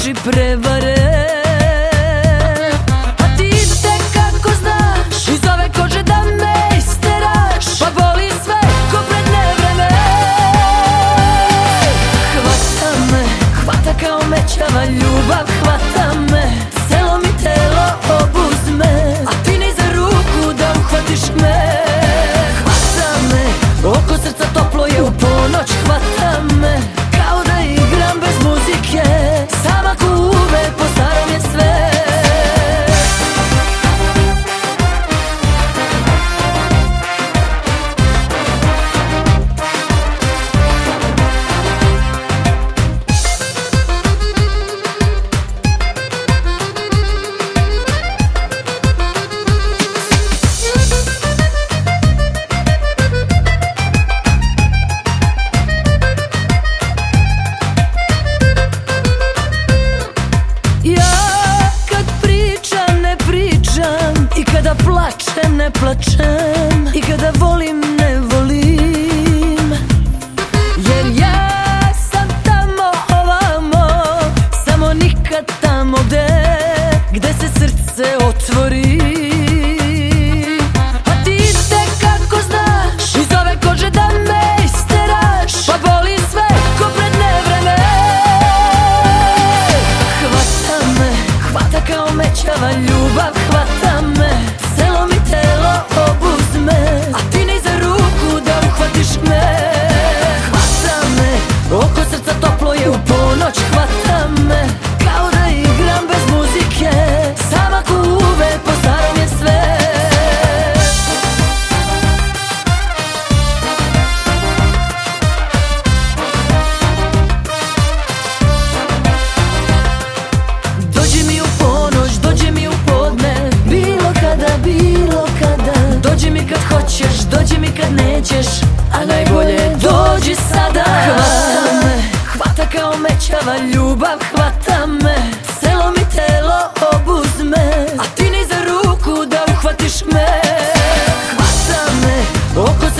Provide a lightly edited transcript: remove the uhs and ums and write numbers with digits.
oči prevare. A ti te kako znaš iz ove kože da me isteraš, pa boli sve ko pred nevreme. Hvata me, hvata kao mećava ljubav, hvata me, celo mi telo obuzme, a ti ni za ruku da uhvatiš me. Hvata me, oko srca toplo je u ponoć, hvata me, kao da igram bez muzike, sama ko uvek, po starom je sve. I kada plačem, ne plačem, i kada volim, ne volim, jer ja sam tamo ovamo, samo nikad tamo gde se srce otvori. A ti te kako znaš iz ove kože da me isteraš, pa boli sve ko pred nevreme. Hvata me, hvata kao mećava ljubav, hvata me, celo mi telo obuzme, a ti ni za ruku da uhvatiš me. Hvata me, oko srca toplo je u ponoć, hvata me, kao da igram bez muzike, sama ko uvek, po starom je sve. Dođi mi u ponoć, dođi mi u podne, bilo kada, dođi mi kad hoćeš, dođi mi kad nećeš, a najbolje dođi sada. Hvata me, hvata kao mećava ljubav, hvata me, celo mi telo obuzme, a ti ni za ruku da uhvatiš me. Hvata me, oko